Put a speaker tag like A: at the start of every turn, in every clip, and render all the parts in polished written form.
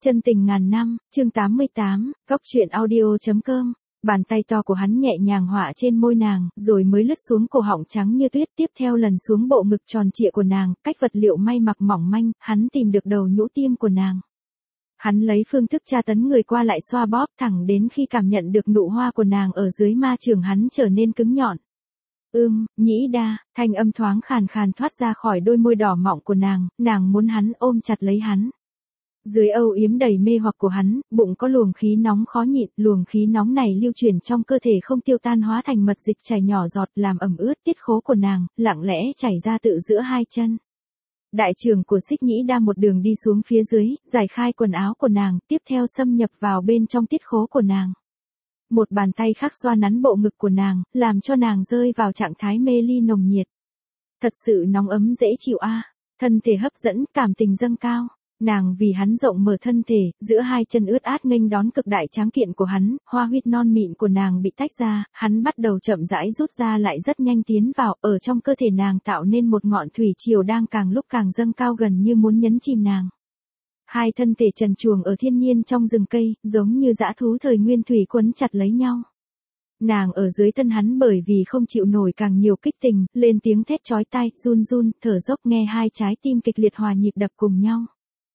A: Chân tình ngàn năm, chương 88, góc truyện audio.com. Bàn tay to của hắn nhẹ nhàng họa trên môi nàng, rồi mới lướt xuống cổ họng trắng như tuyết, tiếp theo lần xuống bộ ngực tròn trịa của nàng, cách vật liệu may mặc mỏng manh, hắn tìm được đầu nhũ tim của nàng. Hắn lấy phương thức tra tấn người qua lại xoa bóp thẳng đến khi cảm nhận được nụ hoa của nàng ở dưới ma trường hắn trở nên cứng nhọn. Nhĩ đa, thanh âm thoáng khàn khàn thoát ra khỏi đôi môi đỏ mọng của nàng muốn hắn ôm chặt lấy hắn. Dưới âu yếm đầy mê hoặc của hắn, bụng có luồng khí nóng khó nhịn, luồng khí nóng này lưu chuyển trong cơ thể không tiêu tan hóa thành mật dịch chảy nhỏ giọt làm ẩm ướt tiết khố của nàng, lặng lẽ chảy ra tự giữa hai chân. Đại trưởng của Xích Nhĩ Đa một đường đi xuống phía dưới, giải khai quần áo của nàng, tiếp theo xâm nhập vào bên trong tiết khố của nàng. Một bàn tay khác xoa nắn bộ ngực của nàng, làm cho nàng rơi vào trạng thái mê ly nồng nhiệt. Thật sự nóng ấm dễ chịu a, thân thể hấp dẫn, cảm tình dâng cao. Nàng vì hắn rộng mở thân thể, giữa hai chân ướt át nghênh đón cực đại tráng kiện của hắn, hoa huyết non mịn của nàng bị tách ra, hắn bắt đầu chậm rãi rút ra lại rất nhanh tiến vào, ở trong cơ thể nàng tạo nên một ngọn thủy triều đang càng lúc càng dâng cao gần như muốn nhấn chìm nàng. Hai thân thể trần truồng ở thiên nhiên trong rừng cây, giống như dã thú thời nguyên thủy quấn chặt lấy nhau. Nàng ở dưới thân hắn bởi vì không chịu nổi càng nhiều kích tình, lên tiếng thét chói tai, run run, thở dốc nghe hai trái tim kịch liệt hòa nhịp đập cùng nhau.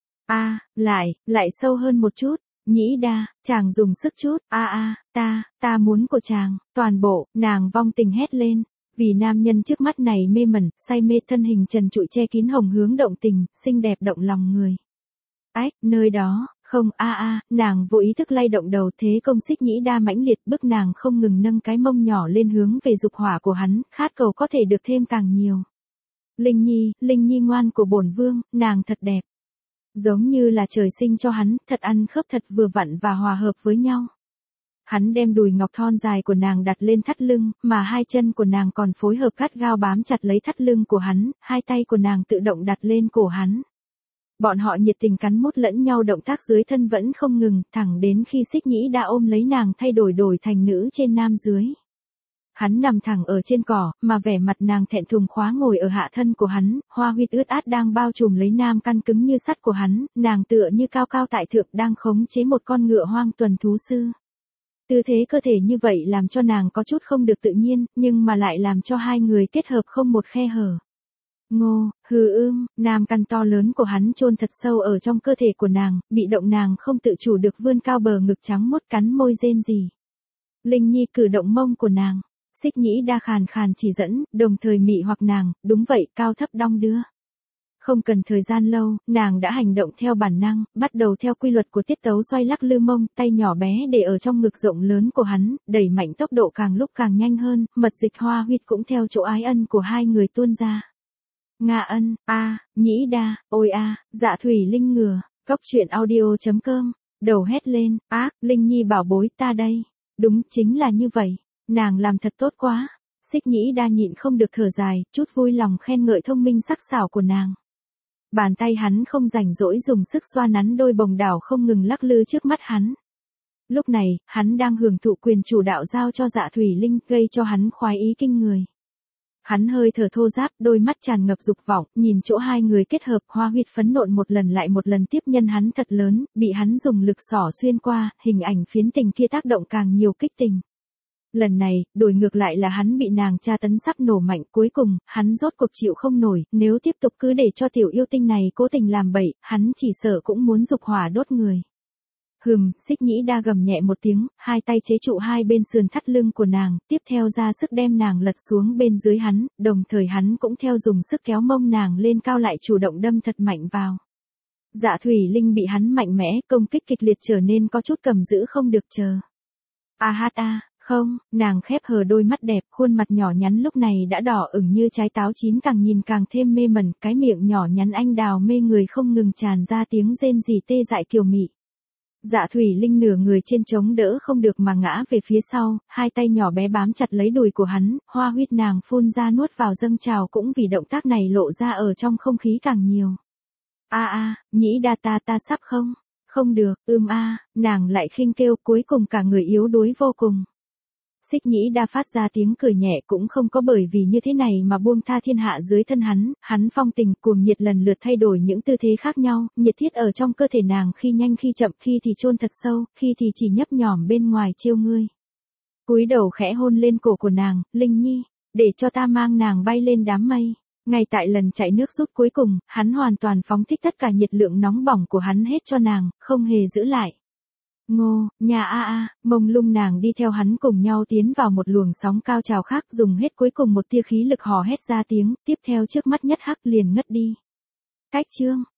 A: Lại sâu hơn một chút, Nhĩ Đa, chàng dùng sức chút, ta muốn của chàng, toàn bộ, nàng vong tình hét lên, vì nam nhân trước mắt này mê mẩn, say mê thân hình trần trụi che kín hồng hướng động tình, xinh đẹp động lòng người. Nơi đó, không nàng vô ý thức lay động đầu thế công Xích Nhĩ Đa mãnh liệt bức nàng không ngừng nâng cái mông nhỏ lên hướng về dục hỏa của hắn, khát cầu có thể được thêm càng nhiều. Linh Nhi ngoan của bổn vương, nàng thật đẹp. Giống như là trời sinh cho hắn, thật ăn khớp thật vừa vặn và hòa hợp với nhau. Hắn đem đùi ngọc thon dài của nàng đặt lên thắt lưng, mà hai chân của nàng còn phối hợp gắt gao bám chặt lấy thắt lưng của hắn, hai tay của nàng tự động đặt lên cổ hắn. Bọn họ nhiệt tình cắn mút lẫn nhau động tác dưới thân vẫn không ngừng, thẳng đến khi Xích Nhĩ đã ôm lấy nàng thay đổi thành nữ trên nam dưới. Hắn nằm thẳng ở trên cỏ, mà vẻ mặt nàng thẹn thùng khóa ngồi ở hạ thân của hắn, hoa huyết ướt át đang bao trùm lấy nam căn cứng như sắt của hắn, nàng tựa như cao cao tại thượng đang khống chế một con ngựa hoang tuần thú sư. Tư thế cơ thể như vậy làm cho nàng có chút không được tự nhiên, nhưng mà lại làm cho hai người kết hợp không một khe hở. Nam căn to lớn của hắn chôn thật sâu ở trong cơ thể của nàng, bị động nàng không tự chủ được vươn cao bờ ngực trắng muốt cắn môi rên rỉ. Linh Nhi cử động mông của nàng. Xích Nhĩ Đa khàn khàn chỉ dẫn, đồng thời mị hoặc nàng, đúng vậy, cao thấp đong đưa. Không cần thời gian lâu, nàng đã hành động theo bản năng, bắt đầu theo quy luật của tiết tấu xoay lắc lư mông, tay nhỏ bé để ở trong ngực rộng lớn của hắn, đẩy mạnh tốc độ càng lúc càng nhanh hơn, mật dịch hoa huyết cũng theo chỗ ái ân của hai người tuôn ra. Nga ân, Nhĩ Đa, ôi Dạ Thủy Linh ngừa, góc truyện audio.com, đầu hét lên, Linh Nhi bảo bối ta đây. Đúng, chính là như vậy. Nàng làm thật tốt quá. Xích Nhĩ Đa nhịn không được thở dài, chút vui lòng khen ngợi thông minh sắc sảo của nàng. Bàn tay hắn không rảnh rỗi dùng sức xoa nắn đôi bồng đảo không ngừng lắc lư trước mắt hắn. Lúc này, hắn đang hưởng thụ quyền chủ đạo giao cho Dạ Thủy Linh, gây cho hắn khoái ý kinh người. Hắn hơi thở thô ráp, đôi mắt tràn ngập dục vọng, nhìn chỗ hai người kết hợp, hoa huyết phấn nộn một lần lại một lần tiếp nhân hắn thật lớn, bị hắn dùng lực xỏ xuyên qua, hình ảnh phiến tình kia tác động càng nhiều kích tình. Lần này, đổi ngược lại là hắn bị nàng tra tấn sắp nổ mạnh, cuối cùng, hắn rốt cuộc chịu không nổi, nếu tiếp tục cứ để cho tiểu yêu tinh này cố tình làm bậy, hắn chỉ sợ cũng muốn dục hỏa đốt người. Xích Nhĩ Đa gầm nhẹ một tiếng, hai tay chế trụ hai bên sườn thắt lưng của nàng, tiếp theo ra sức đem nàng lật xuống bên dưới hắn, đồng thời hắn cũng theo dùng sức kéo mông nàng lên cao lại chủ động đâm thật mạnh vào. Dạ Thủy Linh bị hắn mạnh mẽ, công kích kịch liệt trở nên có chút cầm giữ không được chờ. Không, nàng khép hờ đôi mắt đẹp, khuôn mặt nhỏ nhắn lúc này đã đỏ ửng như trái táo chín càng nhìn càng thêm mê mẩn, cái miệng nhỏ nhắn anh đào mê người không ngừng tràn ra tiếng rên rỉ tê dại kiều mị. Dạ Thủy Linh nửa người trên chống đỡ không được mà ngã về phía sau, hai tay nhỏ bé bám chặt lấy đùi của hắn, hoa huyết nàng phun ra nuốt vào dâng trào cũng vì động tác này lộ ra ở trong không khí càng nhiều. Nhĩ Đa ta sắp không được, nàng lại khinh kêu cuối cùng cả người yếu đuối vô cùng. Xích Nhĩ Đa phát ra tiếng cười nhẹ, cũng không có bởi vì như thế này mà buông tha thiên hạ dưới thân hắn phong tình cuồng nhiệt lần lượt thay đổi những tư thế khác nhau, nhiệt thiết ở trong cơ thể nàng khi nhanh khi chậm, khi thì chôn thật sâu, khi thì chỉ nhấp nhỏm bên ngoài trêu ngươi. Cúi đầu khẽ hôn lên cổ của nàng, Linh Nhi, để cho ta mang nàng bay lên đám mây. Ngay tại lần chạy nước rút cuối cùng, hắn hoàn toàn phóng thích tất cả nhiệt lượng nóng bỏng của hắn hết cho nàng, không hề giữ lại. Ngô, nhà mông lung nàng đi theo hắn cùng nhau tiến vào một luồng sóng cao trào khác, dùng hết cuối cùng một tia khí lực hò hét ra tiếng, tiếp theo trước mắt nhất hắc liền ngất đi. Cách chương